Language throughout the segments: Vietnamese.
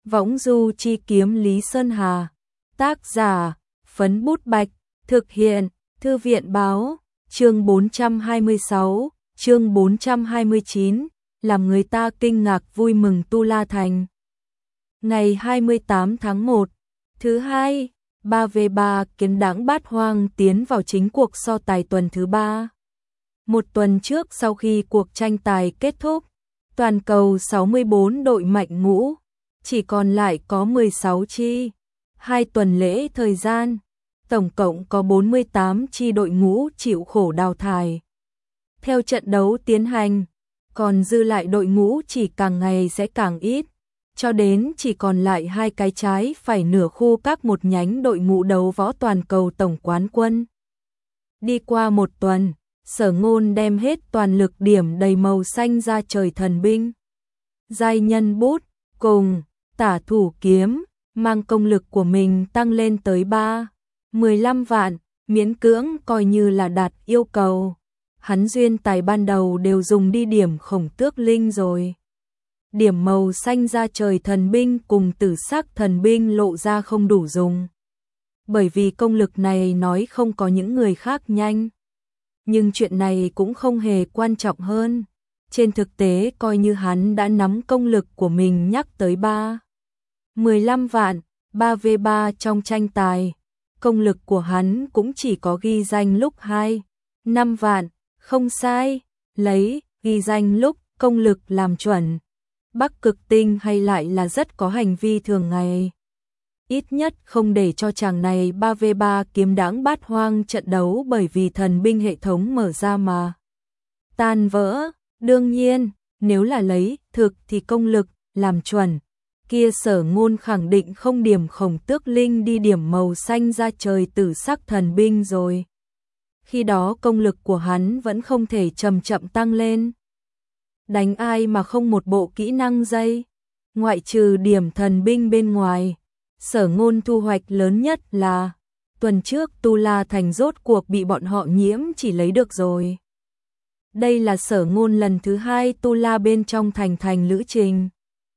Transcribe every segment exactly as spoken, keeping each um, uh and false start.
Võng du chi kiếm Lý Sơn Hà. Tác giả, Phấn Bút Bạch. Thực hiện, Thư viện Báo. Chương bốn trăm hai mươi sáu, chương bốn trăm hai mươi chín, làm người ta kinh ngạc vui mừng Tu La Thành. Ngày hai mươi tám tháng một, thứ hai, ba vs ba kiến đãng bát hoang tiến vào chính cuộc so tài tuần thứ ba. Một tuần trước sau khi cuộc tranh tài kết thúc, toàn cầu sáu mươi bốn đội mạnh ngũ, chỉ còn lại có mười sáu chi. Hai tuần lễ thời gian, tổng cộng có bốn mươi tám chi đội ngũ chịu khổ đào thải. Theo trận đấu tiến hành, còn dư lại đội ngũ chỉ càng ngày sẽ càng ít, cho đến chỉ còn lại hai cái trái phải nửa khu các một nhánh đội ngũ đấu võ toàn cầu tổng quán quân. Đi qua một tuần, Sở Ngôn đem hết toàn lực điểm đầy màu xanh ra trời thần binh. Giai nhân bút, cùng, tả thủ kiếm, mang công lực của mình tăng lên tới ba, mười lăm vạn, miễn cưỡng coi như là đạt yêu cầu. Hắn duyên tài ban đầu đều dùng đi điểm khổng tước linh rồi. Điểm màu xanh ra trời thần binh cùng tử sắc thần binh lộ ra không đủ dùng. Bởi vì công lực này nói không có những người khác nhanh. Nhưng chuyện này cũng không hề quan trọng hơn. Trên thực tế coi như hắn đã nắm công lực của mình nhắc tới ba, mười lăm vạn, ba vs ba trong tranh tài. Công lực của hắn cũng chỉ có ghi danh lúc hai, năm vạn, không sai, lấy ghi danh lúc công lực làm chuẩn. Bắc Cực Tinh hay lại là rất có hành vi thường ngày. Ít nhất không để cho chàng này ba vs ba kiếm đãng bát hoang trận đấu bởi vì thần binh hệ thống mở ra mà tan vỡ. Đương nhiên, nếu là lấy thực thì công lực làm chuẩn, kia Sở Ngôn khẳng định không điểm khổng tước linh đi điểm màu xanh ra trời tử sắc thần binh rồi. Khi đó công lực của hắn vẫn không thể chậm chậm tăng lên. Đánh ai mà không một bộ kỹ năng dây, ngoại trừ điểm thần binh bên ngoài. Sở Ngôn thu hoạch lớn nhất là tuần trước Tu La Thành rốt cuộc bị bọn họ nhiễm chỉ lấy được rồi. Đây là Sở Ngôn lần thứ hai Tu La bên trong thành thành lữ trình.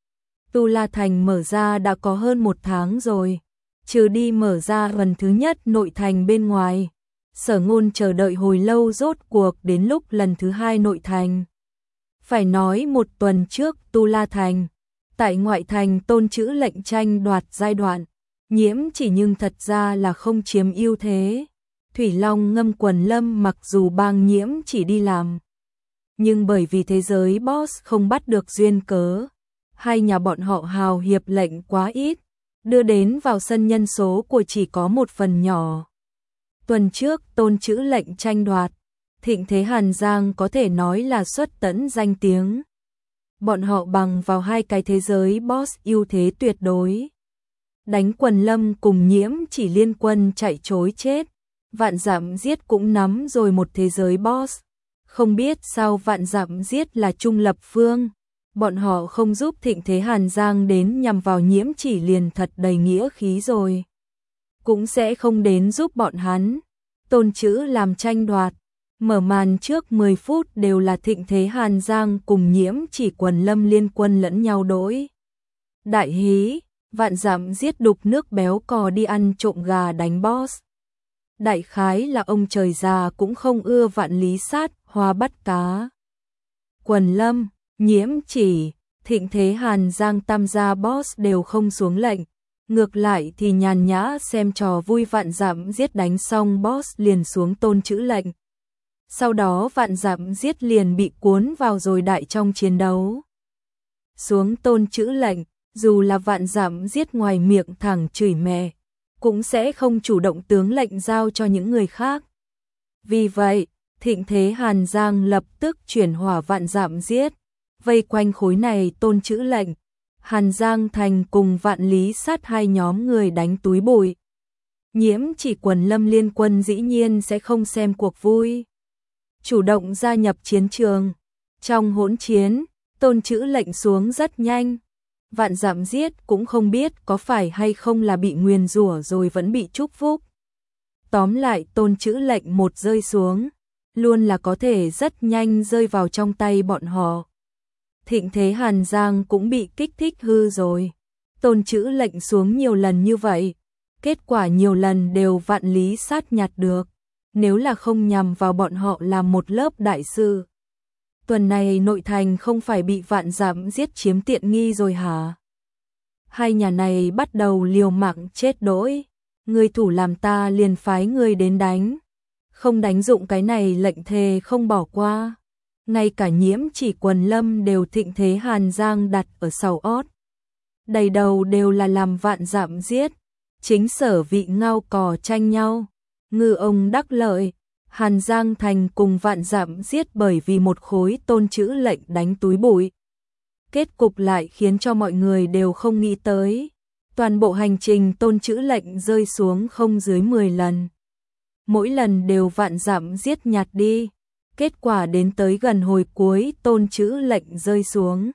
Tu La Thành mở ra đã có hơn một tháng rồi, trừ đi mở ra lần thứ nhất nội thành bên ngoài. Sở Ngôn chờ đợi hồi lâu rốt cuộc đến lúc lần thứ hai nội thành. Phải nói một tuần trước Tu La Thành, tại ngoại thành tôn chữ lệnh tranh đoạt giai đoạn, nhiễm chỉ nhưng thật ra là không chiếm ưu thế. Thủy Long Ngâm Quần Lâm mặc dù bang nhiễm chỉ đi làm, nhưng bởi vì thế giới boss không bắt được duyên cớ, hai nhà bọn họ hào hiệp lệnh quá ít, đưa đến vào sân nhân số của chỉ có một phần nhỏ. Tuần trước tôn chữ lệnh tranh đoạt, thịnh thế Hàn Giang có thể nói là xuất tẫn danh tiếng. Bọn họ bằng vào hai cái thế giới boss ưu thế tuyệt đối. Đánh Quần Lâm cùng nhiễm chỉ liên quân chạy trối chết. Vạn Dặm Giết cũng nắm rồi một thế giới boss. Không biết sao Vạn Dặm Giết là trung lập phương. Bọn họ không giúp thịnh thế Hàn Giang đến nhằm vào nhiễm chỉ liền thật đầy nghĩa khí rồi. Cũng sẽ không đến giúp bọn hắn. Tôn chữ làm tranh đoạt. Mở màn trước mười phút đều là thịnh thế Hàn Giang cùng nhiễm chỉ Quần Lâm liên quân lẫn nhau đối. Đại hí, Vạn Dặm Giết đục nước béo cò đi ăn trộm gà đánh boss. Đại khái là ông trời già cũng không ưa Vạn Lý Sát, hoa bắt cá. Quần Lâm, nhiễm chỉ, thịnh thế Hàn Giang tam gia boss đều không xuống lệnh. Ngược lại thì nhàn nhã xem trò vui. Vạn Dặm Giết đánh xong boss liền xuống tôn chữ lệnh. Sau đó Vạn Dặm Giết liền bị cuốn vào rồi đại trong chiến đấu. Xuống tôn chữ lệnh, dù là Vạn Dặm Giết ngoài miệng thẳng chửi mẹ, cũng sẽ không chủ động tướng lệnh giao cho những người khác. Vì vậy, thịnh thế Hàn Giang lập tức chuyển hỏa Vạn Dặm Giết, vây quanh khối này tôn chữ lệnh. Hàn Giang Thành cùng Vạn Lý Sát hai nhóm người đánh túi bụi. Nhiễm chỉ Quần Lâm liên quân dĩ nhiên sẽ không xem cuộc vui, chủ động gia nhập chiến trường. Trong hỗn chiến, tôn chữ lệnh xuống rất nhanh. Vạn Dặm Giết cũng không biết có phải hay không là bị nguyền rủa rồi vẫn bị chúc phúc. Tóm lại tôn chữ lệnh một rơi xuống, luôn là có thể rất nhanh rơi vào trong tay bọn họ. Thịnh thế Hàn Giang cũng bị kích thích hư rồi. Tôn Chữ Lệnh xuống nhiều lần như vậy, kết quả nhiều lần đều Vạn Lý Sát nhặt được, nếu là không nhằm vào bọn họ làm một lớp đại sư. Tuần này nội thành không phải bị Vạn Dặm giết chiếm tiện nghi rồi hả? Hai nhà này bắt đầu liều mạng chết đỗi, người thủ làm ta liền phái người đến đánh, không đánh dụng cái này lệnh thề không bỏ qua. Ngay cả Nhiễm Chỉ Quần Lâm đều thịnh thế Hàn Giang đặt ở sau ót. Đầy đầu đều là làm Vạn Dặm giết, chính Sở Vị ngao cò tranh nhau, ngư ông đắc lợi, Hàn Giang thành cùng Vạn Dặm giết bởi vì một khối Tôn Chữ Lệnh đánh túi bụi. Kết cục lại khiến cho mọi người đều không nghĩ tới, toàn bộ hành trình Tôn Chữ Lệnh rơi xuống không dưới mười lần. Mỗi lần đều Vạn Dặm giết nhặt đi, kết quả đến tới gần hồi cuối Tôn Chữ Lệnh rơi xuống.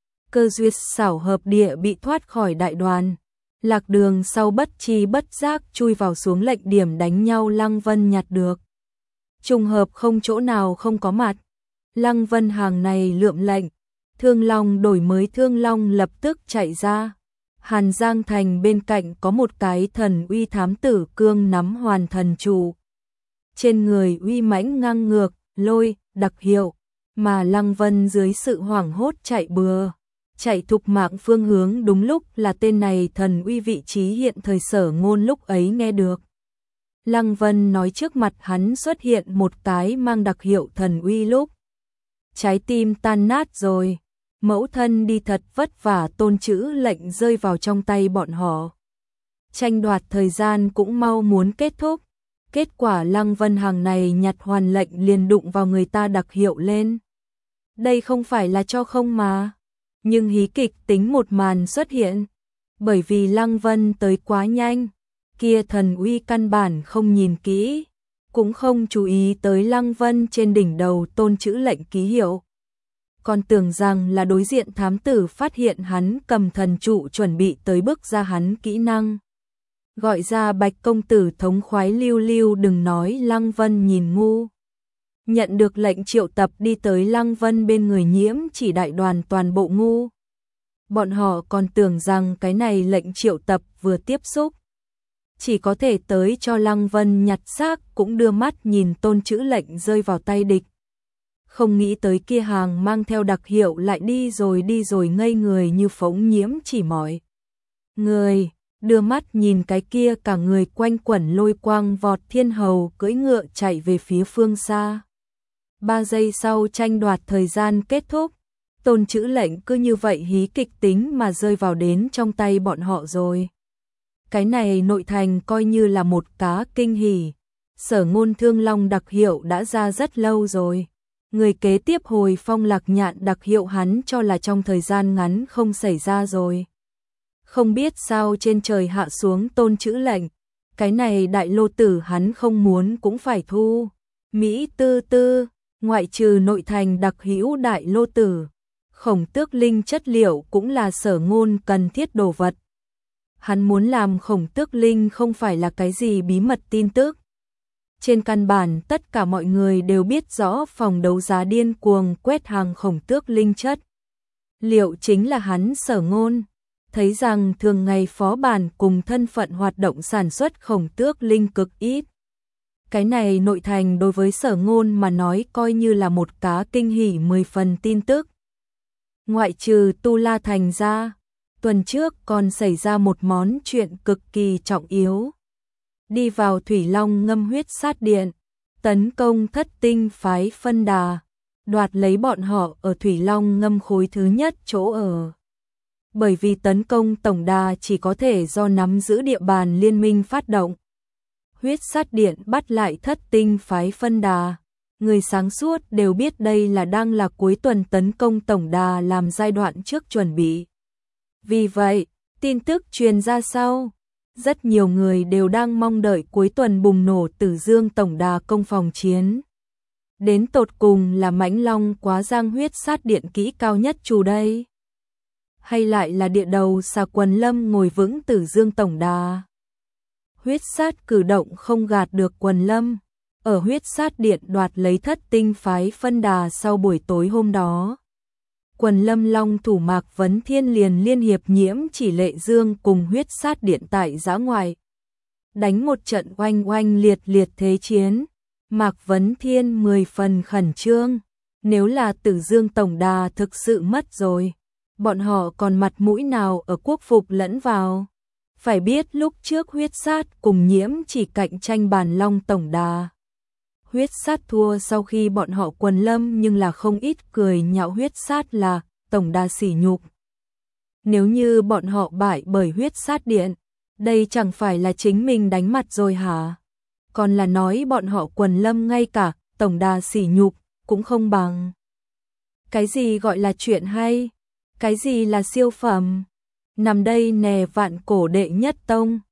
Cơ duyệt xảo hợp địa bị thoát khỏi đại đoàn, Lạc Đường sau bất chi bất giác chui vào xuống lệnh điểm đánh nhau Lăng Vân nhặt được. Trùng hợp không chỗ nào không có mặt, Lăng Vân hàng này lượm lệnh, Thương Long đổi mới Thương Long lập tức chạy ra. Hàn Giang thành bên cạnh có một cái thần uy thám tử cương nắm hoàn thần trụ. Trên người uy mãnh ngang ngược, lôi, đặc hiệu, mà Lăng Vân dưới sự hoảng hốt chạy bừa. Chạy thục mạng phương hướng đúng lúc là tên này thần uy vị trí hiện thời Sở Ngôn lúc ấy nghe được. Lăng Vân nói trước mặt hắn xuất hiện một cái mang đặc hiệu thần uy lúc. Trái tim tan nát rồi, mẫu thân đi thật vất vả Tôn Chữ Lệnh rơi vào trong tay bọn họ. Tranh đoạt thời gian cũng mau muốn kết thúc, kết quả Lăng Vân hàng này nhặt hoàn lệnh liền đụng vào người ta đặc hiệu lên. Đây không phải là cho không mà. Nhưng hí kịch tính một màn xuất hiện, bởi vì Lăng Vân tới quá nhanh, kia thần uy căn bản không nhìn kỹ, cũng không chú ý tới Lăng Vân trên đỉnh đầu Tôn Chữ Lệnh ký hiệu. Còn tưởng rằng là đối diện thám tử phát hiện hắn cầm thần trụ chuẩn bị tới bước ra hắn kỹ năng. Gọi ra Bạch công tử thống khoái lưu lưu đừng nói Lăng Vân nhìn ngu. Nhận được lệnh triệu tập đi tới Lăng Vân bên người Nhiễm Chỉ đại đoàn toàn bộ ngu. Bọn họ còn tưởng rằng cái này lệnh triệu tập vừa tiếp xúc, chỉ có thể tới cho Lăng Vân nhặt xác cũng đưa mắt nhìn Tôn Chữ Lệnh rơi vào tay địch. Không nghĩ tới kia hàng mang theo đặc hiệu lại đi rồi đi rồi ngây người như phóng Nhiễm Chỉ mỏi. Người, đưa mắt nhìn cái kia cả người quanh quẩn lôi quang vọt thiên hầu cưỡi ngựa chạy về phía phương xa. Ba giây sau tranh đoạt thời gian kết thúc, Tôn Chữ Lệnh cứ như vậy hí kịch tính mà rơi vào đến trong tay bọn họ rồi. Cái này nội thành coi như là một cá kinh hỉ. Sở Ngôn Thương Long đặc hiệu đã ra rất lâu rồi. Người kế tiếp hồi phong Lạc Nhạn đặc hiệu hắn cho là trong thời gian ngắn không xảy ra rồi. Không biết sao trên trời hạ xuống Tôn Chữ Lệnh. Cái này đại lô tử hắn không muốn cũng phải thu. Mỹ tư tư, ngoại trừ nội thành đặc hữu đại lô tử. Khổng Tước Linh chất liệu cũng là Sở Ngôn cần thiết đồ vật. Hắn muốn làm Khổng Tước Linh không phải là cái gì bí mật tin tức. Trên căn bản tất cả mọi người đều biết rõ phòng đấu giá điên cuồng quét hàng Khổng Tước Linh chất liệu chính là hắn Sở Ngôn. Thấy rằng thường ngày phó bản cùng thân phận hoạt động sản xuất Khổng Tước Linh cực ít. Cái này nội thành đối với Sở Ngôn mà nói coi như là một cá kinh hỉ mười phần tin tức. Ngoại trừ Tu La Thành ra, tuần trước còn xảy ra một món chuyện cực kỳ trọng yếu. Đi vào Thủy Long ngâm huyết sát điện, tấn công thất tinh phái phân đà, đoạt lấy bọn họ ở Thủy Long ngâm khối thứ nhất chỗ ở. Bởi vì tấn công tổng đà chỉ có thể do nắm giữ địa bàn liên minh phát động. Huyết sát điện bắt lại thất tinh phái phân đà. Người sáng suốt đều biết đây là đang là cuối tuần tấn công tổng đà làm giai đoạn trước chuẩn bị. Vì vậy, tin tức truyền ra sau, rất nhiều người đều đang mong đợi cuối tuần bùng nổ Tử Dương tổng đà công phòng chiến. Đến tột cùng là Mãnh Long quá giang huyết sát điện kỹ cao nhất chủ đây? Hay lại là địa đầu xà Quần Lâm ngồi vững Tử Dương tổng đà? Huyết sát cử động không gạt được Quần Lâm. Ở huyết sát điện đoạt lấy thất tinh phái phân đà sau buổi tối hôm đó. Quần Lâm Long thủ Mạc Vấn Thiên liền liên hiệp Nhiễm Chỉ Lệ Dương cùng huyết sát điện tại giã ngoại. Đánh một trận oanh oanh liệt liệt thế chiến. Mạc Vấn Thiên mười phần khẩn trương. Nếu là Tử Dương tổng đà thực sự mất rồi, bọn họ còn mặt mũi nào ở quốc phục lẫn vào. Phải biết lúc trước huyết sát cùng Nhiễm Chỉ cạnh tranh bàn long tổng đà. Huyết sát thua sau khi bọn họ Quần Lâm nhưng là không ít cười nhạo huyết sát là tổng đà sỉ nhục. Nếu như bọn họ bại bởi huyết sát điện, đây chẳng phải là chính mình đánh mặt rồi hả? Còn là nói bọn họ Quần Lâm ngay cả tổng đà sỉ nhục cũng không bằng. Cái gì gọi là chuyện hay? Cái gì là siêu phẩm? Nằm đây nè vạn cổ đệ nhất tông,